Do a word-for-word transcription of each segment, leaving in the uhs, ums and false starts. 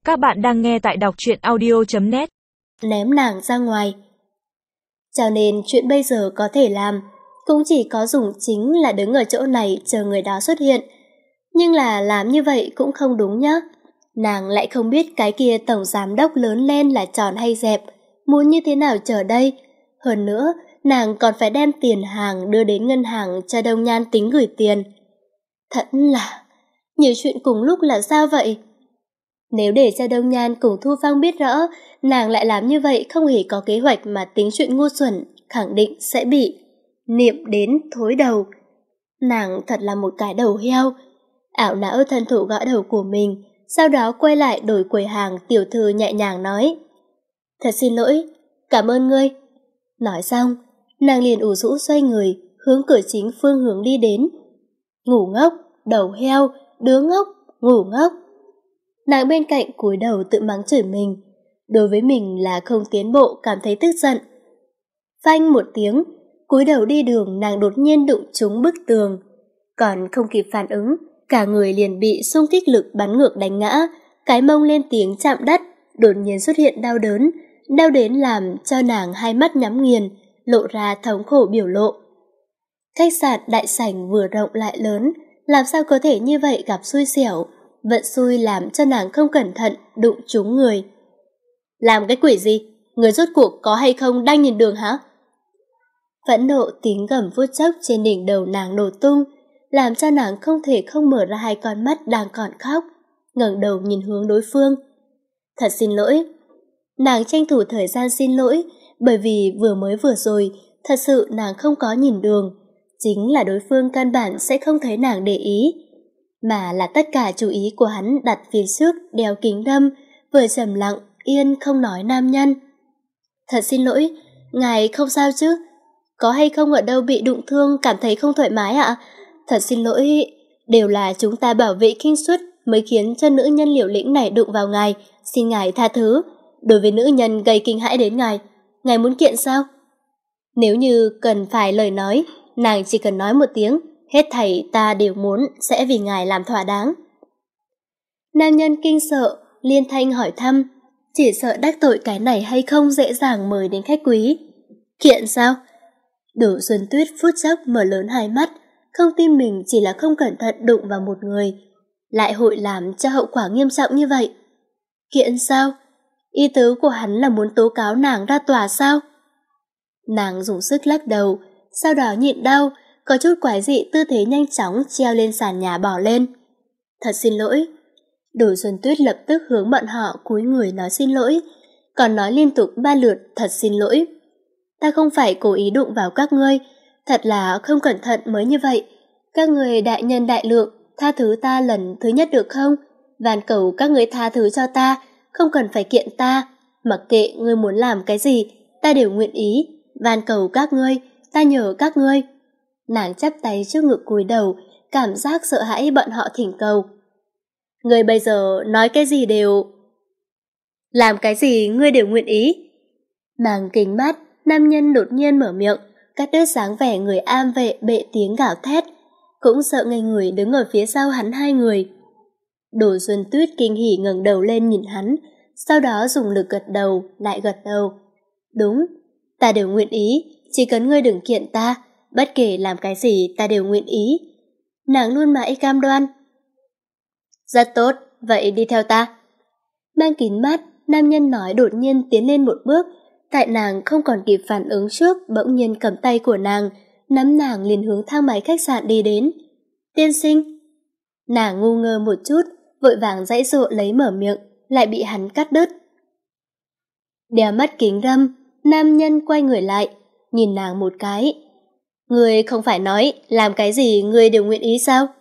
Các bạn đang nghe tại đọc truyện audio chấm net. Ném nàng ra ngoài. Cho nên chuyện bây giờ có thể làm cũng chỉ có dùng chính là đứng ở chỗ này chờ người đó xuất hiện. Nhưng là làm như vậy cũng không đúng nhá. Nàng lại không biết cái kia tổng giám đốc lớn lên là tròn hay dẹp, muốn như thế nào chờ đây. Hơn nữa, nàng còn phải đem tiền hàng đưa đến ngân hàng cho Đông Nhan tính gửi tiền. Thật là... nhiều chuyện cùng lúc là sao vậy? Nếu để cho Đông Nhan cùng Thu Phong biết rõ, nàng lại làm như vậy không hề có kế hoạch mà tính chuyện ngu xuẩn, khẳng định sẽ bị niệm đến thối đầu. Nàng thật là một cái đầu heo. Ảo não thân thủ gõ đầu của mình, sau đó quay lại đổi quầy hàng. Tiểu thư nhẹ nhàng nói: "Thật xin lỗi, cảm ơn ngươi." Nói xong, nàng liền ủ rũ xoay người, hướng cửa chính phương hướng đi đến. Ngủ ngốc, đầu heo, đứa ngốc, ngủ ngốc. Nàng bên cạnh cúi đầu tự mắng chửi mình. Đối với mình là không tiến bộ, cảm thấy tức giận. Phanh một tiếng, cúi đầu đi đường, nàng đột nhiên đụng trúng bức tường. Còn không kịp phản ứng, cả người liền bị xung kích lực bắn ngược đánh ngã, cái mông lên tiếng chạm đất, đột nhiên xuất hiện đau đớn, đau đến làm cho nàng hai mắt nhắm nghiền, lộ ra thống khổ biểu lộ. Khách sạn đại sảnh vừa rộng lại lớn, làm sao có thể như vậy gặp xui xẻo, vận xui làm cho nàng không cẩn thận đụng trúng người. Làm cái quỷ gì? Người rốt cuộc có hay không đang nhìn đường hả? Phẫn nộ tiếng gầm phút chốc trên đỉnh đầu nàng nổ tung, làm cho nàng không thể không mở ra hai con mắt đang còn khóc, ngẩng đầu nhìn hướng đối phương. Thật xin lỗi. Nàng tranh thủ thời gian xin lỗi, bởi vì vừa mới vừa rồi, thật sự nàng không có nhìn đường. Chính là đối phương căn bản sẽ không thấy nàng để ý, mà là tất cả chú ý của hắn đặt phía trước đeo kính râm, vừa trầm lặng, yên không nói nam nhân. Thật xin lỗi, ngài không sao chứ? Có hay không ở đâu bị đụng thương cảm thấy không thoải mái ạ? Thật xin lỗi, đều là chúng ta bảo vệ kinh suất mới khiến cho nữ nhân liều lĩnh này đụng vào ngài, xin ngài tha thứ. Đối với nữ nhân gây kinh hãi đến ngài, ngài muốn kiện sao? Nếu như cần phải lời nói, nàng chỉ cần nói một tiếng, hết thảy ta đều muốn sẽ vì ngài làm thỏa đáng. Nam nhân kinh sợ, liên thanh hỏi thăm, chỉ sợ đắc tội cái này hay không dễ dàng mời đến khách quý. Kiện sao? Đỗ Xuân Tuyết phút chốc mở lớn hai mắt, không tin mình chỉ là không cẩn thận đụng vào một người, lại hội làm cho hậu quả nghiêm trọng như vậy. Kiện sao? Ý tứ của hắn là muốn tố cáo nàng ra tòa sao? Nàng dùng sức lắc đầu, sau đó nhịn đau, có chút quái dị tư thế nhanh chóng treo lên sàn nhà bỏ lên. Thật xin lỗi. Đỗ Xuân Tuyết lập tức hướng bọn họ cúi người nói xin lỗi, còn nói liên tục ba lượt thật xin lỗi. Ta không phải cố ý đụng vào các ngươi, thật là không cẩn thận mới như vậy. Các người đại nhân đại lượng, tha thứ ta lần thứ nhất được không? Van cầu các người tha thứ cho ta, không cần phải kiện ta. Mặc kệ ngươi muốn làm cái gì, ta đều nguyện ý. Van cầu các ngươi, ta nhờ các ngươi. Nàng chắp tay trước ngực cúi đầu, cảm giác sợ hãi bọn họ thỉnh cầu. Ngươi bây giờ nói cái gì đều... làm cái gì ngươi đều nguyện ý. Nàng kính mắt, nam nhân đột nhiên mở miệng, cắt đứt dáng vẻ người am vệ bệ tiếng gào thét, cũng sợ ngây người đứng ở phía sau hắn hai người. Đỗ Xuân Tuyết kinh hỉ ngẩng đầu lên nhìn hắn, sau đó dùng lực gật đầu, lại gật đầu. Đúng, ta đều nguyện ý, chỉ cần ngươi đừng kiện ta, bất kể làm cái gì ta đều nguyện ý. Nàng luôn mãi cam đoan. Rất tốt, vậy đi theo ta. Mang kính mắt, nam nhân nói đột nhiên tiến lên một bước, tại nàng không còn kịp phản ứng trước, bỗng nhiên cầm tay của nàng, nắm nàng liền hướng thang máy khách sạn đi đến. Tiên sinh. Nàng ngu ngơ một chút, vội vàng giãy giụa lấy mở miệng, lại bị hắn cắt đứt. Đeo mắt kính râm, nam nhân quay người lại, nhìn nàng một cái. Ngươi không phải nói làm cái gì ngươi đều nguyện ý sao?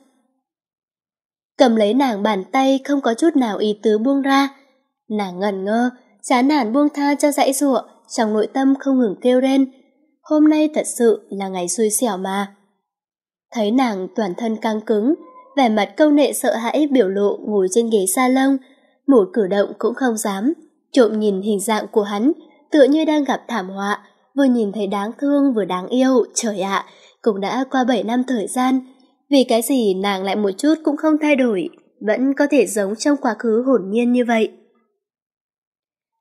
Cầm lấy nàng bàn tay không có chút nào ý tứ buông ra. Nàng ngẩn ngơ, chán nản buông tha cho giãy giụa, trong nội tâm không ngừng kêu rên. Hôm nay thật sự là ngày xui xẻo mà. Thấy nàng toàn thân căng cứng, vẻ mặt câu nệ sợ hãi biểu lộ ngồi trên ghế salon, một cử động cũng không dám. Trộm nhìn hình dạng của hắn, tựa như đang gặp thảm họa, vừa nhìn thấy đáng thương vừa đáng yêu. Trời ạ, cũng đã qua bảy năm thời gian, vì cái gì nàng lại một chút cũng không thay đổi, vẫn có thể giống trong quá khứ hồn nhiên như vậy.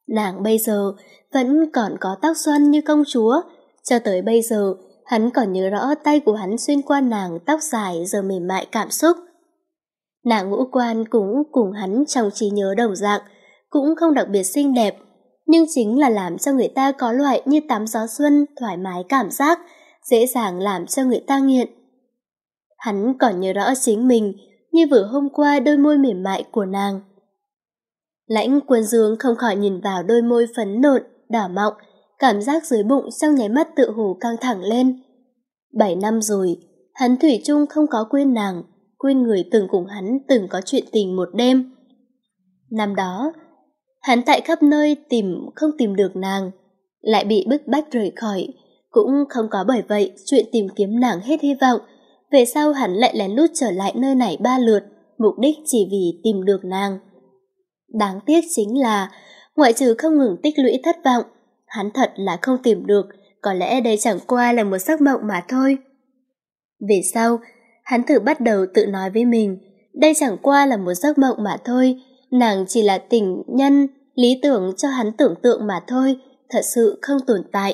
Nàng bây giờ vẫn còn có tóc xoăn như công chúa, cho tới bây giờ hắn còn nhớ rõ tay của hắn xuyên qua nàng tóc dài giờ mềm mại cảm xúc. Nàng ngũ quan cũng cùng hắn trong trí nhớ đồng dạng, cũng không đặc biệt xinh đẹp, nhưng chính là làm cho người ta có loại như tắm gió xuân thoải mái cảm giác, dễ dàng làm cho người ta nghiện. Hắn còn nhớ rõ chính mình như vừa hôm qua đôi môi mềm mại của nàng. Lãnh Quân Dương không khỏi nhìn vào đôi môi phấn nộn, đỏ mọng, cảm giác dưới bụng trong nháy mắt tự hồ căng thẳng lên. Bảy năm rồi, hắn thủy chung không có quên nàng, quên người từng cùng hắn từng có chuyện tình một đêm. Năm đó, hắn tại khắp nơi tìm không tìm được nàng, lại bị bức bách rời khỏi, cũng không có bởi vậy chuyện tìm kiếm nàng hết hy vọng. Về sau hắn lại lén lút trở lại nơi này ba lượt, mục đích chỉ vì tìm được nàng. Đáng tiếc chính là, ngoại trừ không ngừng tích lũy thất vọng, hắn thật là không tìm được, có lẽ đây chẳng qua là một giấc mộng mà thôi. Về sau, hắn thử bắt đầu tự nói với mình, đây chẳng qua là một giấc mộng mà thôi, nàng chỉ là tình nhân, lý tưởng cho hắn tưởng tượng mà thôi, thật sự không tồn tại.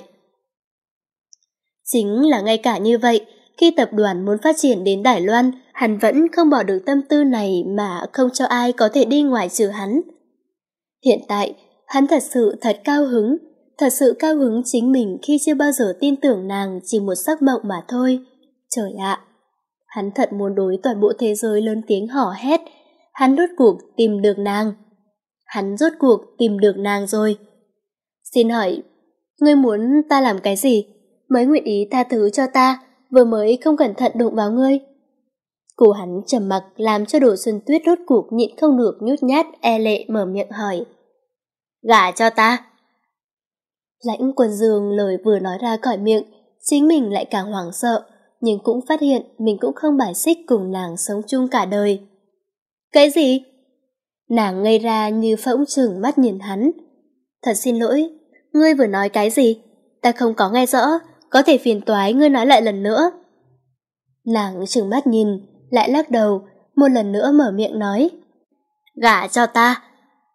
Chính là ngay cả như vậy, khi tập đoàn muốn phát triển đến Đài Loan, hắn vẫn không bỏ được tâm tư này mà không cho ai có thể đi ngoài trừ hắn. Hiện tại, hắn thật sự thật cao hứng, thật sự cao hứng chính mình khi chưa bao giờ tin tưởng nàng chỉ một giấc mộng mà thôi. Trời ạ! Hắn thật muốn đối toàn bộ thế giới lớn tiếng hò hét, hắn rốt cuộc tìm được nàng. Hắn rốt cuộc tìm được nàng rồi. Xin hỏi, ngươi muốn ta làm cái gì? Mới nguyện ý tha thứ cho ta, vừa mới không cẩn thận đụng vào ngươi. Cô hắn trầm mặc làm cho Đồ Xuân Tuyết rốt cuộc nhịn không được nhút nhát e lệ mở miệng hỏi. Gả cho ta. Lãnh Quân Dương lời vừa nói ra khỏi miệng, chính mình lại càng hoảng sợ, nhưng cũng phát hiện mình cũng không bài xích cùng nàng sống chung cả đời. Cái gì? Nàng ngây ra như phỗng trừng mắt nhìn hắn. Thật xin lỗi, ngươi vừa nói cái gì? Ta không có nghe rõ, có thể phiền toái ngươi nói lại lần nữa. Nàng trừng mắt nhìn, lại lắc đầu, một lần nữa mở miệng nói. Gả cho ta.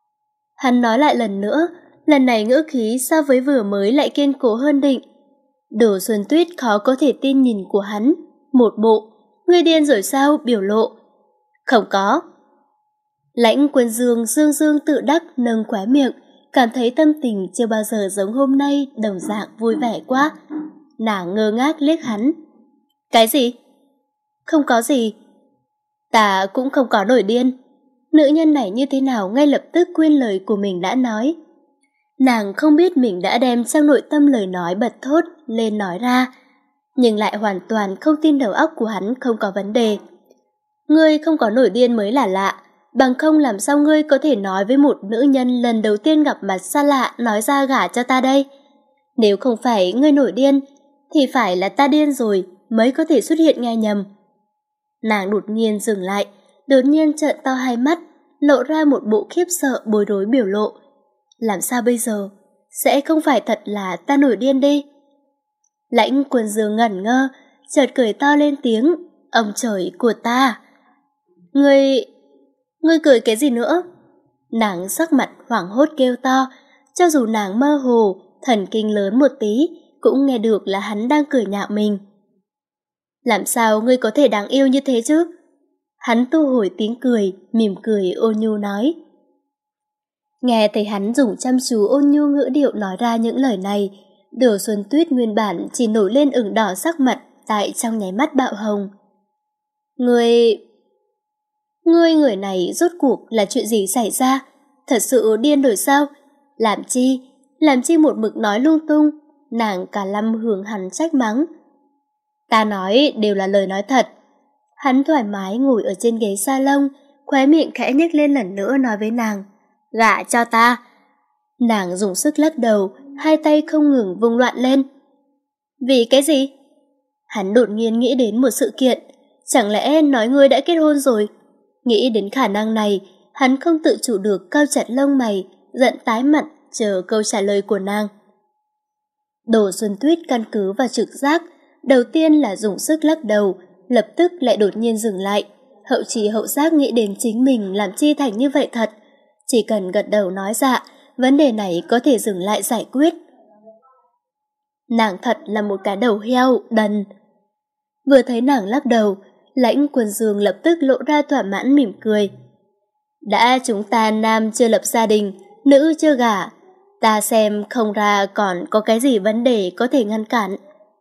Hắn nói lại lần nữa, lần này ngữ khí so với vừa mới lại kiên cố hơn định. Đồ Xuân Tuyết khó có thể tin nhìn của hắn, một bộ, ngươi điên rồi sao biểu lộ. Không có. Lãnh Quân Dương dương dương tự đắc nâng khóe miệng, cảm thấy tâm tình chưa bao giờ giống hôm nay đồng dạng vui vẻ quá. Nàng ngơ ngác liếc hắn. Cái gì? Không có gì. Ta cũng không có nổi điên. Nữ nhân này như thế nào ngay lập tức quên lời của mình đã nói. Nàng không biết mình đã đem trong nội tâm lời nói bật thốt lên nói ra, nhưng lại hoàn toàn không tin đầu óc của hắn không có vấn đề. Ngươi không có nổi điên mới là lạ, bằng không làm sao ngươi có thể nói với một nữ nhân lần đầu tiên gặp mặt xa lạ nói ra gả cho ta đây? Nếu không phải ngươi nổi điên, thì phải là ta điên rồi mới có thể xuất hiện nghe nhầm. Nàng đột nhiên dừng lại, đột nhiên trợn to hai mắt, lộ ra một bộ khiếp sợ bối rối biểu lộ. Làm sao bây giờ? Sẽ không phải thật là ta nổi điên đi? Lãnh Quân Dương ngẩn ngơ, chợt cười to lên tiếng. Ông trời của ta! Ngươi... Ngươi cười cái gì nữa? Nàng sắc mặt hoảng hốt kêu to, cho dù nàng mơ hồ, thần kinh lớn một tí, cũng nghe được là hắn đang cười nhạo mình. Làm sao ngươi có thể đáng yêu như thế chứ? Hắn thu hồi tiếng cười, mỉm cười ôn nhu nói. Nghe thấy hắn dùng chăm chú ôn nhu ngữ điệu nói ra những lời này, Đồ Xuân Tuyết nguyên bản chỉ nổi lên ửng đỏ sắc mặt tại trong nháy mắt bạo hồng. Ngươi... Ngươi người này rốt cuộc là chuyện gì xảy ra? Thật sự điên rồi sao? Làm chi? Làm chi một mực nói lung tung? Nàng cả lâm hướng hắn trách mắng. Ta nói đều là lời nói thật. Hắn thoải mái ngồi ở trên ghế salon, khóe miệng khẽ nhếch lên lần nữa nói với nàng. Gả cho ta. Nàng dùng sức lắc đầu, hai tay không ngừng vung loạn lên. Vì cái gì? Hắn đột nhiên nghĩ đến một sự kiện. Chẳng lẽ nói ngươi đã kết hôn rồi? Nghĩ đến khả năng này, hắn không tự chủ được cau chặt lông mày, giận tái mặt chờ câu trả lời của nàng. Đồ Xuân Tuyết căn cứ vào trực giác, đầu tiên là dùng sức lắc đầu, lập tức lại đột nhiên dừng lại. Hậu trì hậu giác nghĩ đến chính mình làm chi thành như vậy thật. Chỉ cần gật đầu nói dạ, vấn đề này có thể dừng lại giải quyết. Nàng thật là một cái đầu heo, đần. Vừa thấy nàng lắc đầu, Lãnh Quân Dương lập tức lộ ra thỏa mãn mỉm cười. Đã chúng ta nam chưa lập gia đình, nữ chưa gả, ta xem không ra còn có cái gì vấn đề có thể ngăn cản.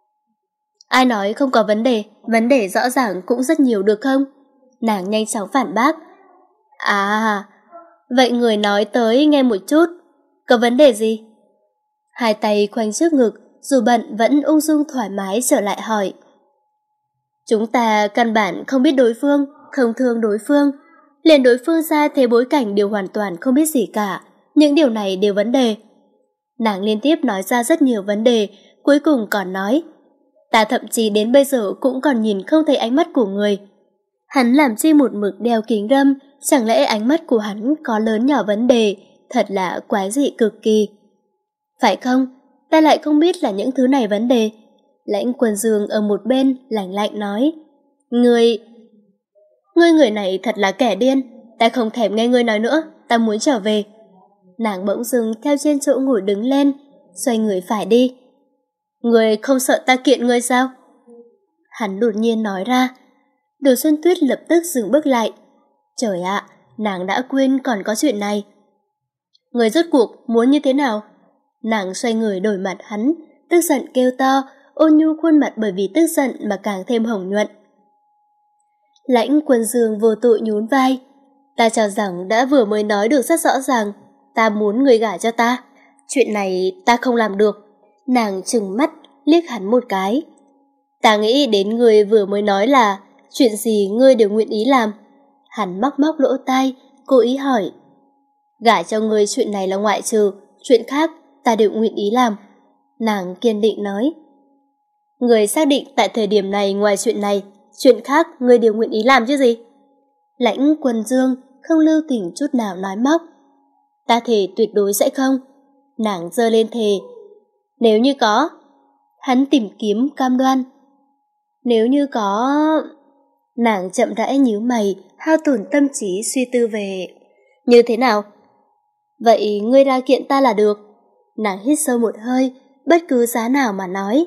Ai nói không có vấn đề, vấn đề rõ ràng cũng rất nhiều được không? Nàng nhanh chóng phản bác. À, vậy người nói tới nghe một chút, có vấn đề gì? Hai tay khoanh trước ngực, dù bận vẫn ung dung thoải mái trở lại hỏi. Chúng ta căn bản không biết đối phương, không thương đối phương, liền đối phương ra thế bối cảnh đều hoàn toàn không biết gì cả, những điều này đều vấn đề. Nàng liên tiếp nói ra rất nhiều vấn đề, cuối cùng còn nói, ta thậm chí đến bây giờ cũng còn nhìn không thấy ánh mắt của người. Hắn làm chi một mực đeo kính râm, chẳng lẽ ánh mắt của hắn có lớn nhỏ vấn đề, thật là quái dị cực kỳ. Phải không? Ta lại không biết là những thứ này vấn đề. Lãnh Quân Dương ở một bên lạnh lạnh nói, Ngươi... Ngươi người này thật là kẻ điên, ta không thèm nghe ngươi nói nữa, ta muốn trở về. Nàng bỗng dưng theo trên chỗ ngồi đứng lên, xoay người phải đi. Ngươi không sợ ta kiện ngươi sao? Hắn đột nhiên nói ra. Đồ Xuân Tuyết lập tức dừng bước lại. Trời ạ, nàng đã quên còn có chuyện này. Ngươi rốt cuộc muốn như thế nào? Nàng xoay người đổi mặt hắn, tức giận kêu to, ôn nhu khuôn mặt bởi vì tức giận mà càng thêm hồng nhuận. Lãnh Quân Dương vô tội nhún vai. Ta cho rằng đã vừa mới nói được rất rõ ràng, ta muốn người gả cho ta. Chuyện này ta không làm được. Nàng trừng mắt, liếc hắn một cái. Ta nghĩ đến người vừa mới nói là chuyện gì ngươi đều nguyện ý làm. Hắn móc móc lỗ tai, cố ý hỏi. Gả cho ngươi chuyện này là ngoại trừ, chuyện khác ta đều nguyện ý làm. Nàng kiên định nói. Người xác định tại thời điểm này ngoài chuyện này, chuyện khác ngươi đều nguyện ý làm chứ gì? Lãnh Quân Dương không lưu tình chút nào nói móc. Ta thề tuyệt đối sẽ không. Nàng giơ lên thề. Nếu như có, hắn tìm kiếm cam đoan. Nếu như có... Nàng chậm rãi nhíu mày, hao tổn tâm trí suy tư về... Như thế nào? Vậy ngươi ra kiện ta là được. Nàng hít sâu một hơi, bất cứ giá nào mà nói.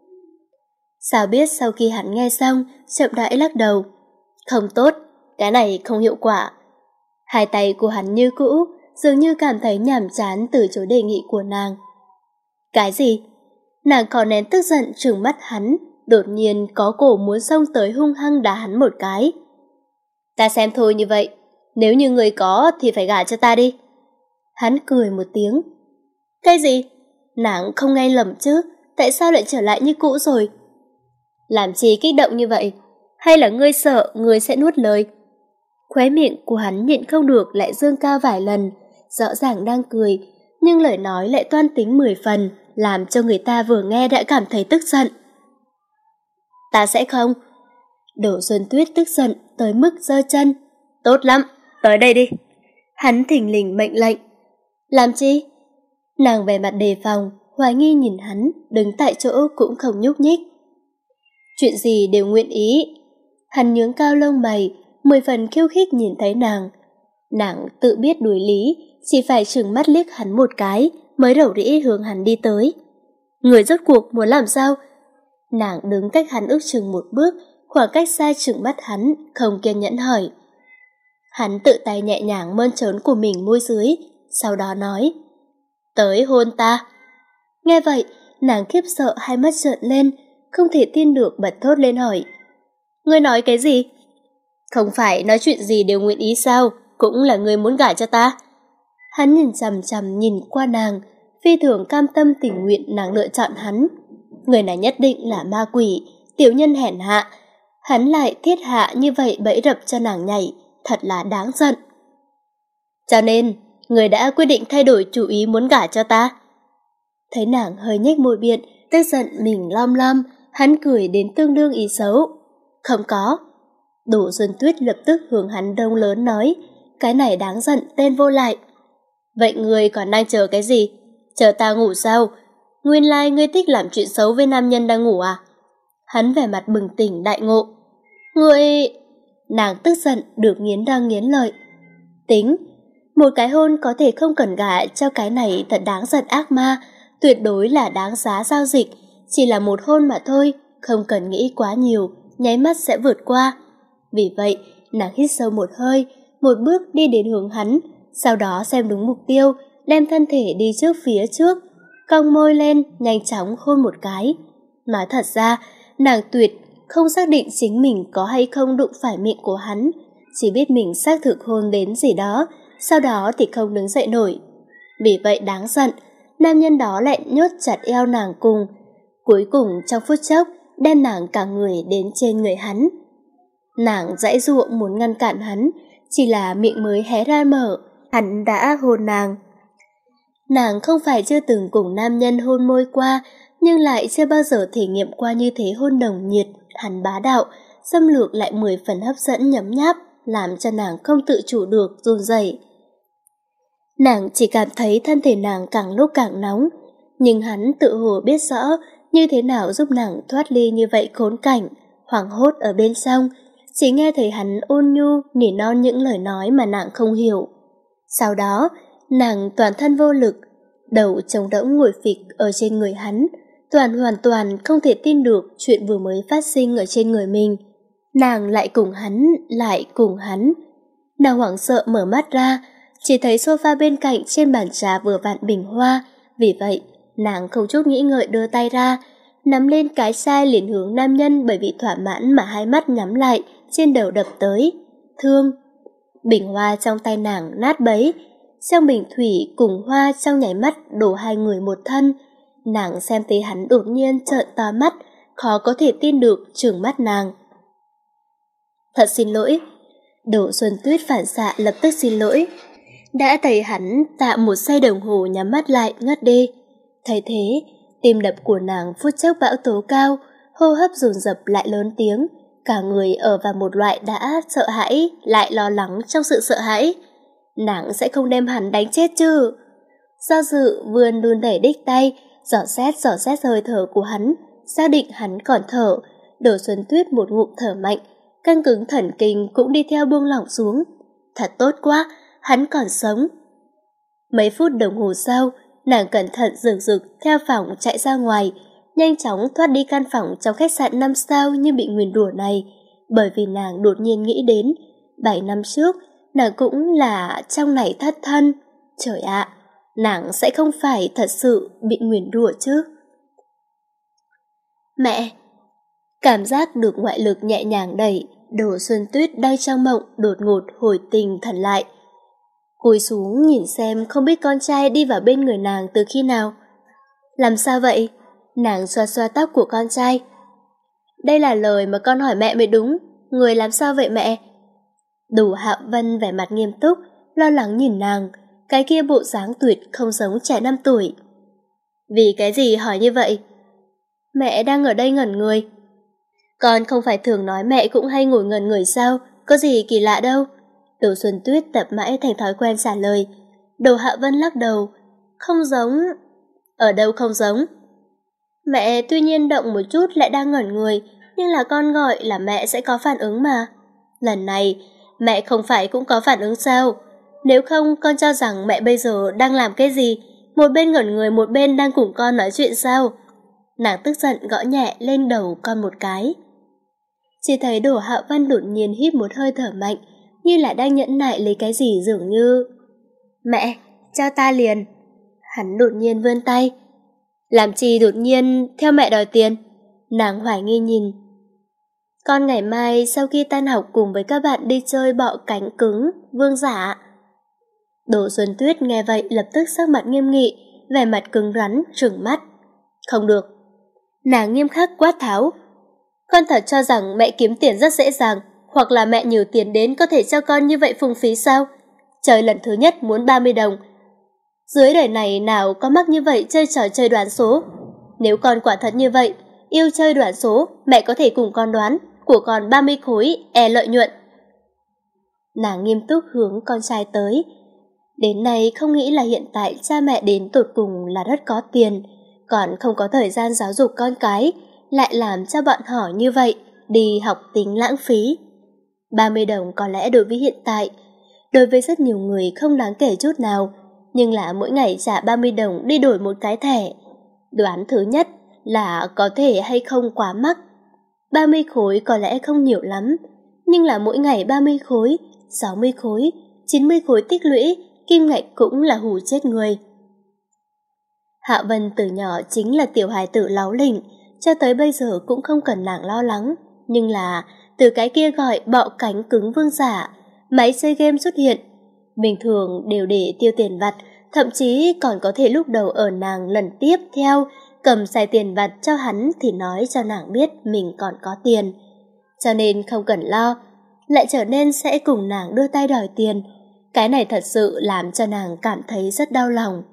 Sao biết sau khi hắn nghe xong, chậm rãi lắc đầu. Không tốt, cái này không hiệu quả. Hai tay của hắn như cũ, dường như cảm thấy nhàm chán từ chối đề nghị của nàng. Cái gì? Nàng khó nén tức giận trừng mắt hắn, đột nhiên có cổ muốn xông tới hung hăng đá hắn một cái. Ta xem thôi như vậy, nếu như người có thì phải gả cho ta đi. Hắn cười một tiếng. Cái gì? Nàng không nghe lầm chứ, tại sao lại trở lại như cũ rồi? Làm chi kích động như vậy? Hay là ngươi sợ ngươi sẽ nuốt lời? Khóe miệng của hắn nhịn không được lại dương cao vài lần, rõ ràng đang cười, nhưng lời nói lại toan tính mười phần, làm cho người ta vừa nghe đã cảm thấy tức giận. Ta sẽ không. Đỗ Xuân Tuyết tức giận tới mức giơ chân. Tốt lắm, tới đây đi. Hắn thình lình mệnh lệnh. Làm chi? Nàng về mặt đề phòng, hoài nghi nhìn hắn, đứng tại chỗ cũng không nhúc nhích. Chuyện gì đều nguyện ý. Hắn nhướng cao lông mày, mười phần khiêu khích nhìn thấy nàng. Nàng tự biết đuổi lý, chỉ phải trừng mắt liếc hắn một cái, mới rầu rĩ hướng hắn đi tới. Người rốt cuộc muốn làm sao? Nàng đứng cách hắn ước chừng một bước, khoảng cách xa trừng mắt hắn, không kiên nhẫn hỏi. Hắn tự tay nhẹ nhàng mơn trớn của mình môi dưới, sau đó nói. Tới hôn ta. Nghe vậy, nàng khiếp sợ hai mắt trợn lên, không thể tin được bật thốt lên hỏi. Ngươi nói cái gì? Không phải nói chuyện gì đều nguyện ý sao, cũng là ngươi muốn gả cho ta. Hắn nhìn chằm chằm nhìn qua nàng, phi thường cam tâm tình nguyện nàng lựa chọn hắn. Người này nhất định là ma quỷ, tiểu nhân hèn hạ. Hắn lại thiết hạ như vậy bẫy rập cho nàng nhảy, thật là đáng giận. Cho nên, người đã quyết định thay đổi chủ ý muốn gả cho ta. Thấy nàng hơi nhếch môi biện, tức giận mình lom lom, hắn cười đến tương đương ý xấu. Không có. Đỗ Xuân Tuyết lập tức hướng hắn đông lớn nói, cái này đáng giận tên vô lại. Vậy ngươi còn đang chờ cái gì? Chờ ta ngủ sao? Nguyên lai like ngươi thích làm chuyện xấu với nam nhân đang ngủ à? Hắn vẻ mặt bừng tỉnh đại ngộ. Ngươi... Nàng tức giận được nghiến răng nghiến lợi. Tính, Một cái hôn có thể không cần gả cho cái này thật đáng giận ác ma, tuyệt đối là đáng giá giao dịch. Chỉ là một hôn mà thôi, không cần nghĩ quá nhiều, nháy mắt sẽ vượt qua. Vì vậy, nàng hít sâu một hơi, một bước đi đến hướng hắn, sau đó xem đúng mục tiêu, đem thân thể đi trước phía trước, cong môi lên, nhanh chóng hôn một cái. Nói thật ra, nàng tuyệt không xác định chính mình có hay không đụng phải miệng của hắn, chỉ biết mình xác thực hôn đến gì đó, sau đó thì không đứng dậy nổi. Vì vậy đáng giận, nam nhân đó lại nhốt chặt eo nàng cùng, cuối cùng trong phút chốc đem nàng cả người đến trên người hắn. Nàng giãy giụa muốn ngăn cản hắn, chỉ là miệng mới hé ra mở, hắn đã hôn nàng. Nàng không phải chưa từng cùng nam nhân hôn môi qua, nhưng lại chưa bao giờ thể nghiệm qua như thế hôn nồng nhiệt, hắn bá đạo, xâm lược lại mười phần hấp dẫn nhấm nháp, làm cho nàng không tự chủ được run rẩy. Nàng chỉ cảm thấy thân thể nàng càng lúc càng nóng, nhưng hắn tự hồ biết rõ như thế nào giúp nàng thoát ly như vậy khốn cảnh, hoảng hốt ở bên trong, chỉ nghe thấy hắn ôn nhu nỉ non những lời nói mà nàng không hiểu. Sau đó, nàng toàn thân vô lực, đầu trống rỗng ngồi phịch ở trên người hắn, toàn hoàn toàn không thể tin được chuyện vừa mới phát sinh ở trên người mình. Nàng lại cùng hắn, lại cùng hắn. Nàng hoảng sợ mở mắt ra, chỉ thấy sofa bên cạnh trên bàn trà vừa vặn bình hoa, vì vậy nàng không chút nghĩ ngợi đưa tay ra, nắm lên cái chai liền hướng nam nhân bởi vì thỏa mãn mà hai mắt nhắm lại, trên đầu đập tới. Thương! Bình hoa trong tay nàng nát bấy, trong bình thủy cùng hoa trong nháy mắt đổ hai người một thân. Nàng xem thấy hắn đột nhiên trợn to mắt, khó có thể tin được trừng mắt nàng. Thật xin lỗi. Đỗ Xuân Tuyết phản xạ lập tức xin lỗi. Đã thấy hắn tạm một giây đồng hồ nhắm mắt lại ngất đi. Thấy thế, tim đập của nàng phút chốc bão tố cao, hô hấp dồn dập lại lớn tiếng, cả người ở vào một loại đã sợ hãi lại lo lắng trong sự sợ hãi. Nàng sẽ không đem hắn đánh chết chứ? Do dự vươn đun đẩy đích tay, dò xét dò xét hơi thở của hắn, xác định hắn còn thở. Đỗ Xuân Tuyết một ngụm thở mạnh, căng cứng thần kinh cũng đi theo buông lỏng xuống. Thật tốt quá, hắn còn sống. Mấy phút đồng hồ sau, nàng cẩn thận rực rực theo phòng chạy ra ngoài, nhanh chóng thoát đi căn phòng trong khách sạn năm sao như bị nguyền rủa này, bởi vì nàng đột nhiên nghĩ đến, bảy năm trước, nàng cũng là trong này thất thân. Trời ạ, nàng sẽ không phải thật sự bị nguyền rủa chứ? Mẹ! Cảm giác được ngoại lực nhẹ nhàng đẩy, Đỗ Xuân Tuyết đang trong mộng đột ngột hồi tình thần lại. Cúi xuống nhìn xem không biết con trai đi vào bên người nàng từ khi nào. Làm sao vậy? Nàng xoa xoa tóc của con trai. Đây là lời mà con hỏi mẹ mới đúng. Người làm sao vậy mẹ? Đỗ Hạo Vân vẻ mặt nghiêm túc, lo lắng nhìn nàng, cái kia bộ dáng tuyệt không giống trẻ năm tuổi. Vì cái gì hỏi như vậy? Mẹ đang ở đây ngẩn người. Con không phải thường nói mẹ cũng hay ngồi ngẩn người sao? Có gì kỳ lạ đâu. Đỗ Xuân Tuyết tập mãi thành thói quen trả lời. Đỗ Hạo Vân lắc đầu. Không giống. Ở đâu không giống? Mẹ tuy nhiên động một chút lại đang ngẩn người, nhưng là con gọi là mẹ sẽ có phản ứng mà. Lần này, mẹ không phải cũng có phản ứng sao? Nếu không, con cho rằng mẹ bây giờ đang làm cái gì? Một bên ngẩn người, một bên đang cùng con nói chuyện sao? Nàng tức giận gõ nhẹ lên đầu con một cái. Chỉ thấy Đỗ Hạo Văn đột nhiên hít một hơi thở mạnh, như là đang nhẫn nại lấy cái gì dường như. Mẹ, cho ta liền. Hắn đột nhiên vươn tay. Làm chi đột nhiên theo mẹ đòi tiền? Nàng hoài nghi nhìn. Con ngày mai sau khi tan học cùng với các bạn đi chơi bọ cánh cứng, vương giả. Đỗ Xuân Tuyết nghe vậy lập tức sắc mặt nghiêm nghị, vẻ mặt cứng rắn, trừng mắt. Không được. Nàng nghiêm khắc quát tháo. Con thật cho rằng mẹ kiếm tiền rất dễ dàng, hoặc là mẹ nhiều tiền đến có thể cho con như vậy phung phí sao? Chơi lần thứ nhất muốn ba mươi đồng. Dưới đời này nào có mắc như vậy chơi trò chơi đoán số. Nếu con quả thật như vậy, yêu chơi đoán số, mẹ có thể cùng con đoán, của con ba mươi khối, e lợi nhuận. Nàng nghiêm túc hướng con trai tới. Đến nay không nghĩ là hiện tại cha mẹ đến tột cùng là rất có tiền, còn không có thời gian giáo dục con cái, lại làm cho bọn họ như vậy, đi học tính lãng phí. ba mươi đồng có lẽ đối với hiện tại, đối với rất nhiều người không đáng kể chút nào, nhưng là mỗi ngày trả ba mươi đồng đi đổi một cái thẻ. Đoán thứ nhất là có thể hay không quá mắc. ba mươi khối có lẽ không nhiều lắm, nhưng là mỗi ngày ba mươi khối, sáu mươi khối, chín mươi khối tích lũy, kim ngạch cũng là hù chết người. Hạ Vân từ nhỏ chính là tiểu hài tử láu lỉnh, cho tới bây giờ cũng không cần nàng lo lắng. Nhưng là từ cái kia gọi bọ cánh cứng vương giả, máy chơi game xuất hiện, bình thường đều để tiêu tiền vặt, thậm chí còn có thể lúc đầu ở nàng lần tiếp theo cầm xài tiền vặt cho hắn thì nói cho nàng biết mình còn có tiền, cho nên không cần lo, lại trở nên sẽ cùng nàng đưa tay đòi tiền. Cái này thật sự làm cho nàng cảm thấy rất đau lòng.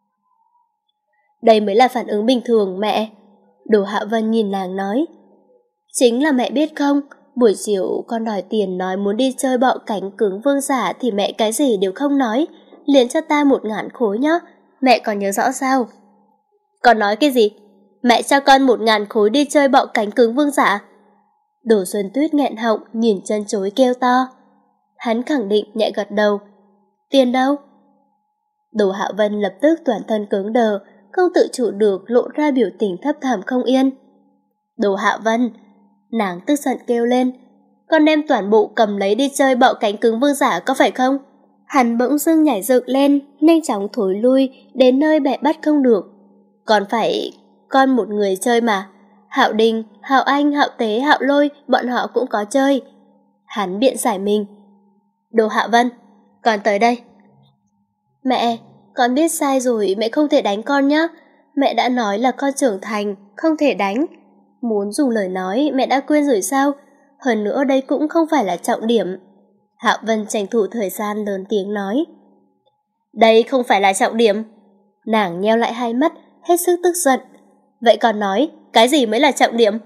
Đây mới là phản ứng bình thường mẹ. Đồ Hạ Vân nhìn nàng nói. Chính là mẹ biết không, buổi chiều con đòi tiền nói muốn đi chơi bọ cánh cứng vương giả thì mẹ cái gì đều không nói, liền cho ta một ngàn khối nhá, mẹ còn nhớ rõ sao? Con nói cái gì? Mẹ cho con một ngàn khối đi chơi bọ cánh cứng vương giả? Đồ Xuân Tuyết nghẹn họng nhìn chân chối kêu to. Hắn khẳng định nhẹ gật đầu. Tiền đâu? Đồ Hạ Vân lập tức toàn thân cứng đờ, không tự chủ được lộ ra biểu tình thấp thỏm không yên. Đồ Hạ Vân, nàng tức giận kêu lên, con đem toàn bộ cầm lấy đi chơi bọ cánh cứng vương giả có phải không? Hắn bỗng dưng nhảy dựng lên, nhanh chóng thối lui đến nơi mẹ bắt không được. Còn phải con một người chơi mà. Hạo Đình, Hạo Anh, Hạo Tế, Hạo Lôi, bọn họ cũng có chơi. Hắn biện giải mình. Đồ Hạ Vân, con tới đây. Mẹ, con biết sai rồi, mẹ không thể đánh con nhé. Mẹ đã nói là con trưởng thành, không thể đánh. Muốn dùng lời nói, mẹ đã quên rồi sao? Hơn nữa đây cũng không phải là trọng điểm. Hạo Vân tranh thủ thời gian lớn tiếng nói. Đây không phải là trọng điểm. Nàng nheo lại hai mắt, hết sức tức giận. Vậy còn nói, cái gì mới là trọng điểm?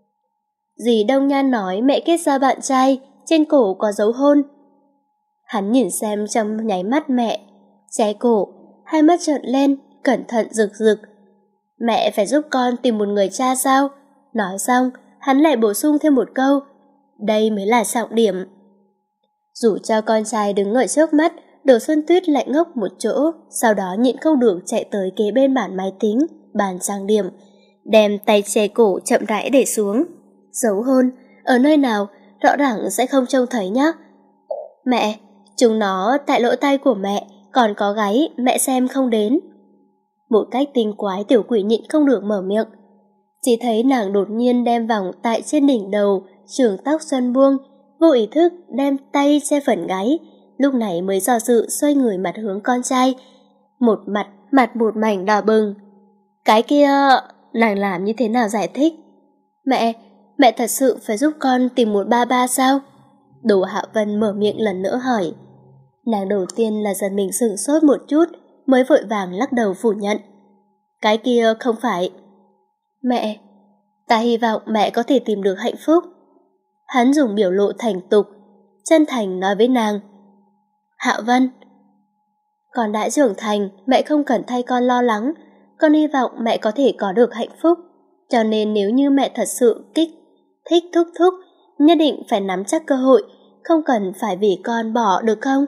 Dì Đông Nhan nói mẹ kết giao bạn trai, trên cổ có dấu hôn. Hắn nhìn xem trong nháy mắt mẹ, che cổ, hai mắt trợn lên, cẩn thận rực rực. Mẹ phải giúp con tìm một người cha sao? Nói xong, hắn lại bổ sung thêm một câu. Đây mới là trọng điểm. Dù cho con trai đứng ở trước mắt, Đồ Xuân Tuyết lại ngốc một chỗ, sau đó nhịn không được chạy tới kế bên bàn máy tính, bàn trang điểm, đem tay che cổ chậm rãi để xuống. Dấu hôn, ở nơi nào, rõ ràng sẽ không trông thấy nhá. Mẹ, chúng nó tại lỗ tai của mẹ, còn có gáy, mẹ xem không đến. Một cách tinh quái tiểu quỷ nhịn không được mở miệng. Chỉ thấy nàng đột nhiên đem vòng tại trên đỉnh đầu, chưởng tóc xoăn buông, vô ý thức đem tay che phần gáy, lúc này mới do dự xoay người mặt hướng con trai. Một mặt, mặt một mảnh đỏ bừng. Cái kia, nàng làm như thế nào giải thích? Mẹ, mẹ thật sự phải giúp con tìm một ba ba sao? Đồ Hạ Vân mở miệng lần nữa hỏi. Nàng đầu tiên là giật mình sửng sốt một chút, mới vội vàng lắc đầu phủ nhận. Cái kia không phải. Mẹ, ta hy vọng mẹ có thể tìm được hạnh phúc. Hắn dùng biểu lộ thành tục, chân thành nói với nàng. Hạ Vân, con đã trưởng thành, mẹ không cần thay con lo lắng. Con hy vọng mẹ có thể có được hạnh phúc. Cho nên nếu như mẹ thật sự kích thích thúc thúc, nhất định phải nắm chắc cơ hội, không cần phải vì con bỏ được không?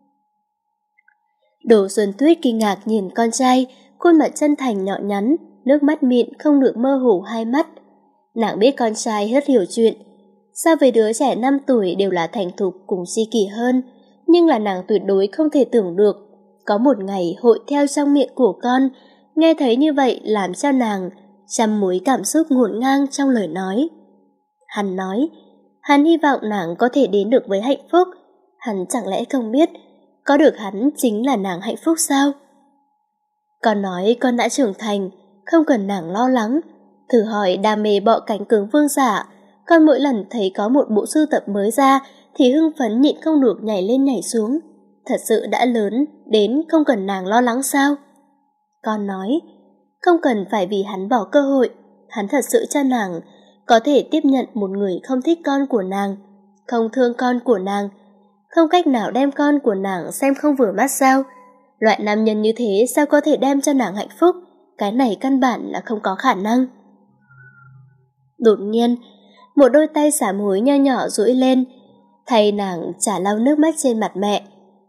Đồ Xuân Tuyết kinh ngạc nhìn con trai, khuôn mặt chân thành nhỏ nhắn, nước mắt mịn không được mơ hồ hai mắt. Nàng biết con trai rất hiểu chuyện. So với đứa trẻ năm tuổi đều là thành thục cùng si kỳ hơn, nhưng là nàng tuyệt đối không thể tưởng được có một ngày hội theo trong miệng của con. Nghe thấy như vậy làm cho nàng trăm mối cảm xúc ngổn ngang trong lời nói. Hắn nói, hắn hy vọng nàng có thể đến được với hạnh phúc. Hắn chẳng lẽ không biết, có được hắn chính là nàng hạnh phúc sao? Con nói con đã trưởng thành, không cần nàng lo lắng. Thử hỏi đam mê bọ cánh cứng vương giả, con mỗi lần thấy có một bộ sưu tập mới ra thì hưng phấn nhịn không được nhảy lên nhảy xuống. Thật sự đã lớn đến không cần nàng lo lắng sao? Con nói, không cần phải vì hắn bỏ cơ hội. Hắn thật sự cho nàng có thể tiếp nhận một người không thích con của nàng, không thương con của nàng, không cách nào đem con của nàng xem không vừa mắt sao? Loại nam nhân như thế sao có thể đem cho nàng hạnh phúc? Cái này căn bản là không có khả năng. Đột nhiên, một đôi tay xả muối nho nhỏ duỗi lên, thay nàng chả lau nước mắt trên mặt mẹ.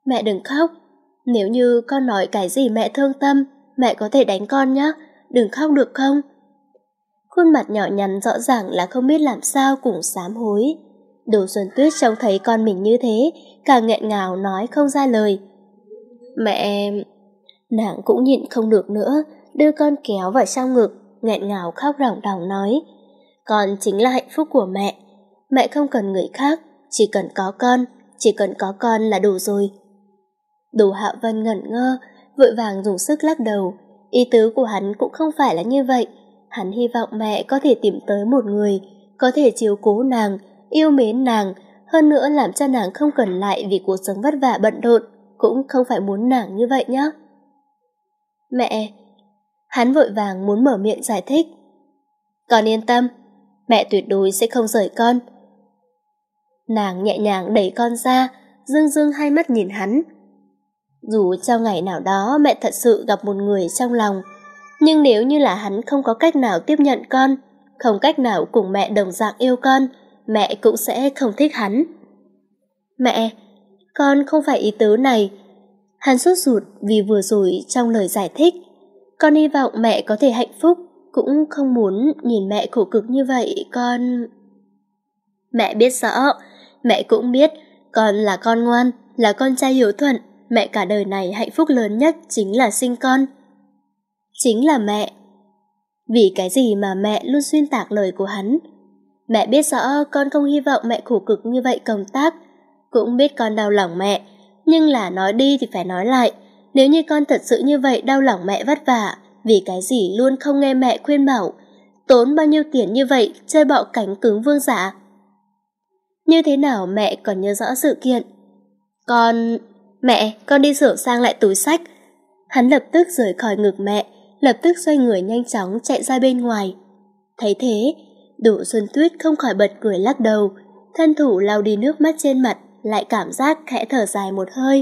Mẹ đừng khóc. Nếu như con nói cái gì mẹ thương tâm, mẹ có thể đánh con nhé. Đừng khóc được không? Khuôn mặt nhỏ nhắn rõ ràng là không biết làm sao cũng sám hối. Đồ Xuân Tuyết trông thấy con mình như thế, càng nghẹn ngào nói không ra lời. Mẹ... Nàng cũng nhịn không được nữa, đưa con kéo vào trong ngực, nghẹn ngào khóc ròng ròng nói. Con chính là hạnh phúc của mẹ. Mẹ không cần người khác, chỉ cần có con, chỉ cần có con là đủ rồi. Đồ Hạo Vân ngẩn ngơ, vội vàng dùng sức lắc đầu. Ý tứ của hắn cũng không phải là như vậy. Hắn hy vọng mẹ có thể tìm tới một người, có thể chiếu cố nàng, yêu mến nàng, hơn nữa làm cho nàng không cần lại vì cuộc sống vất vả bận rộn, cũng không phải muốn nàng như vậy nhé. Mẹ... Hắn vội vàng muốn mở miệng giải thích. Con yên tâm, mẹ tuyệt đối sẽ không rời con. Nàng nhẹ nhàng đẩy con ra, dương dương hai mắt nhìn hắn. Dù trong ngày nào đó mẹ thật sự gặp một người trong lòng, nhưng nếu như là hắn không có cách nào tiếp nhận con, không cách nào cùng mẹ đồng dạng yêu con, mẹ cũng sẽ không thích hắn. Mẹ, con không phải ý tứ này. Hắn sốt ruột vì vừa rồi trong lời giải thích. Con hy vọng mẹ có thể hạnh phúc, cũng không muốn nhìn mẹ khổ cực như vậy, con... Mẹ biết rõ, mẹ cũng biết, con là con ngoan, là con trai hiếu thuận, mẹ cả đời này hạnh phúc lớn nhất chính là sinh con. Chính là mẹ. Vì cái gì mà mẹ luôn xuyên tạc lời của hắn? Mẹ biết rõ con không hy vọng mẹ khổ cực như vậy công tác, cũng biết con đau lòng mẹ, nhưng là nói đi thì phải nói lại. Nếu như con thật sự như vậy đau lòng mẹ vất vả, vì cái gì luôn không nghe mẹ khuyên bảo, tốn bao nhiêu tiền như vậy chơi bọ cánh cứng vương giả. Như thế nào mẹ còn nhớ rõ sự kiện? Con... Mẹ, con đi sửa sang lại túi xách. Hắn lập tức rời khỏi ngực mẹ, lập tức xoay người nhanh chóng chạy ra bên ngoài. Thấy thế, Đỗ Xuân Tuyết không khỏi bật cười lắc đầu, thân thủ lau đi nước mắt trên mặt, lại cảm giác khẽ thở dài một hơi.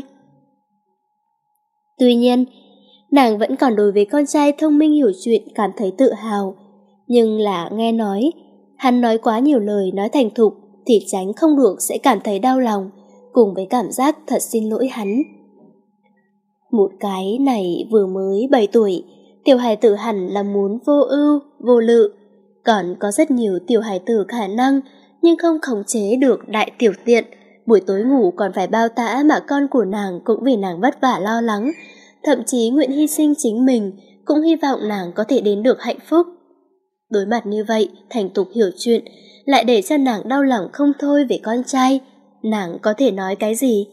Tuy nhiên, nàng vẫn còn đối với con trai thông minh hiểu chuyện cảm thấy tự hào. Nhưng là nghe nói, hắn nói quá nhiều lời nói thành thục thì tránh không được sẽ cảm thấy đau lòng, cùng với cảm giác thật xin lỗi hắn. Một cái này vừa mới bảy tuổi, tiểu hài tử hẳn là muốn vô ưu, vô lự. Còn có rất nhiều tiểu hài tử khả năng, nhưng không khống chế được đại tiểu tiện. Buổi tối ngủ còn phải bao tã mà con của nàng cũng vì nàng vất vả lo lắng, thậm chí nguyện hy sinh chính mình, cũng hy vọng nàng có thể đến được hạnh phúc. Đối mặt như vậy, thành thục hiểu chuyện, lại để cho nàng đau lòng không thôi về con trai, nàng có thể nói cái gì?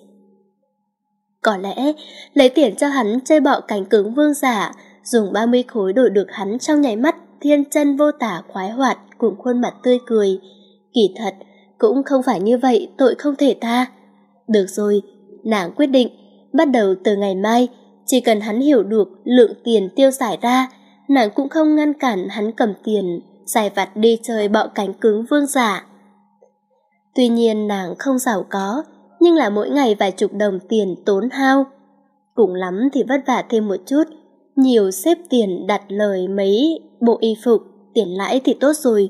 Có lẽ, lấy tiền cho hắn chơi bọ cánh cứng vương giả, dùng ba mươi khối đổi được hắn trong nháy mắt thiên chân vô tả khoái hoạt cùng khuôn mặt tươi cười. Kỳ thật, cũng không phải như vậy, tội không thể tha. Được rồi, nàng quyết định, bắt đầu từ ngày mai, chỉ cần hắn hiểu được lượng tiền tiêu xài ra, nàng cũng không ngăn cản hắn cầm tiền, xài vặt đi chơi bọ cánh cứng vương giả. Tuy nhiên nàng không giàu có, nhưng là mỗi ngày vài chục đồng tiền tốn hao. Cùng lắm thì vất vả thêm một chút, nhiều xếp tiền đặt lời mấy bộ y phục, tiền lãi thì tốt rồi.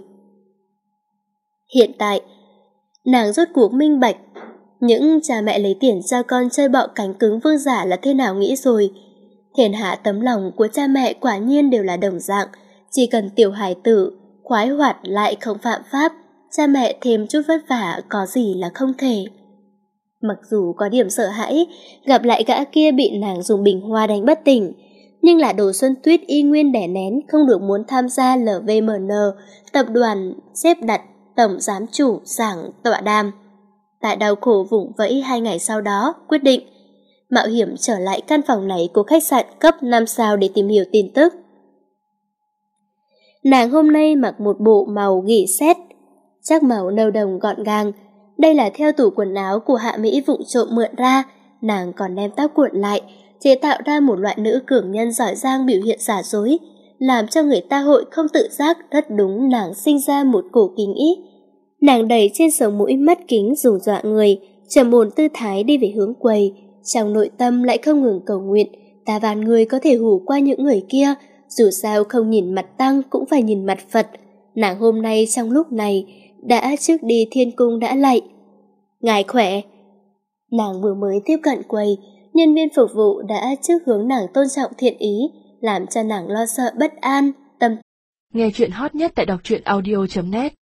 Hiện tại, nàng rốt cuộc minh bạch, những cha mẹ lấy tiền cho con chơi bọ cánh cứng vương giả là thế nào nghĩ rồi. Thiên hạ tấm lòng của cha mẹ quả nhiên đều là đồng dạng, chỉ cần tiểu hài tử, khoái hoạt lại không phạm pháp, cha mẹ thêm chút vất vả có gì là không thể. Mặc dù có điểm sợ hãi, gặp lại gã kia bị nàng dùng bình hoa đánh bất tỉnh, nhưng là Đồ Xuân Tuyết y nguyên đè nén không được muốn tham gia lờ vê em en, tập đoàn xếp đặt tổng giám chủ giảng tọa đàm. Tại đau khổ vùng vẫy hai ngày sau đó, quyết định mạo hiểm trở lại căn phòng này của khách sạn cấp năm sao để tìm hiểu tin tức. Nàng hôm nay mặc một bộ màu gỉ sét, chắc màu nâu đồng gọn gàng. Đây là theo tủ quần áo của Hạ Mỹ vụng trộm mượn ra, nàng còn đem tóc cuộn lại, chế tạo ra một loại nữ cường nhân giỏi giang biểu hiện giả dối, làm cho người ta hội không tự giác rất đúng nàng sinh ra một cổ kính ý. Nàng đẩy trên sống mũi mắt kính dùng dọa người, trầm ổn tư thái đi về hướng quầy, trong nội tâm lại không ngừng cầu nguyện, ta van người có thể hù qua những người kia, dù sao không nhìn mặt Tăng cũng phải nhìn mặt Phật. Nàng hôm nay trong lúc này đã trước đi thiên cung đã lạy. Ngài khỏe. Nàng vừa mới tiếp cận quầy, nhân viên phục vụ đã trước hướng nàng tôn trọng thiện ý, làm cho nàng lo sợ bất an, tâm. Nghe chuyện hot nhất tại đọc truyện audio chấm net